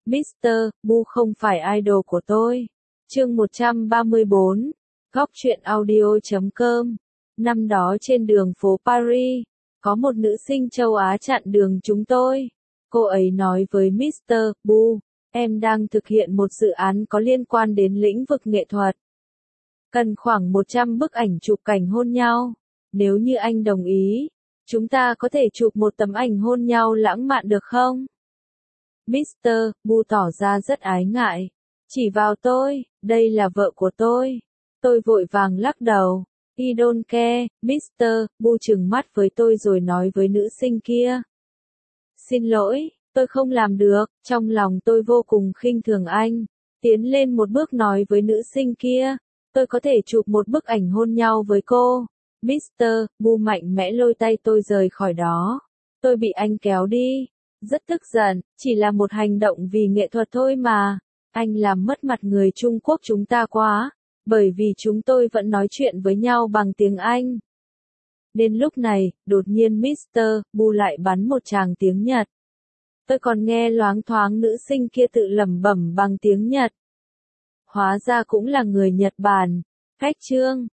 Mr. Bu không phải idol của tôi. Chương 134, Góc truyện audio.com. Năm đó trên đường phố Paris, có một nữ sinh châu Á chặn đường chúng tôi. Cô ấy nói với Mr. Bu, em đang thực hiện một dự án có liên quan đến lĩnh vực nghệ thuật. Cần khoảng 100 bức ảnh chụp cảnh hôn nhau. Nếu như anh đồng ý, chúng ta có thể chụp một tấm ảnh hôn nhau lãng mạn được không? Mr. Bu tỏ ra rất ái ngại. Chỉ vào tôi, đây là vợ của tôi. Tôi vội vàng lắc đầu. I don't care, Mr. Bu trừng mắt với tôi rồi nói với nữ sinh kia. Xin lỗi, tôi không làm được. Trong lòng tôi vô cùng khinh thường anh. Tiến lên một bước nói với nữ sinh kia. Tôi có thể chụp một bức ảnh hôn nhau với cô. Mr. Bu mạnh mẽ lôi tay tôi rời khỏi đó. Tôi bị anh kéo đi. Rất tức giận, chỉ là một hành động vì nghệ thuật thôi mà. Anh làm mất mặt người Trung Quốc chúng ta quá, bởi vì chúng tôi vẫn nói chuyện với nhau bằng tiếng Anh. Đến lúc này, đột nhiên Mr. Bu lại bắn một tràng tiếng Nhật. Tôi còn nghe loáng thoáng nữ sinh kia tự lẩm bẩm bằng tiếng Nhật. Hóa ra cũng là người Nhật Bản. Khách trương,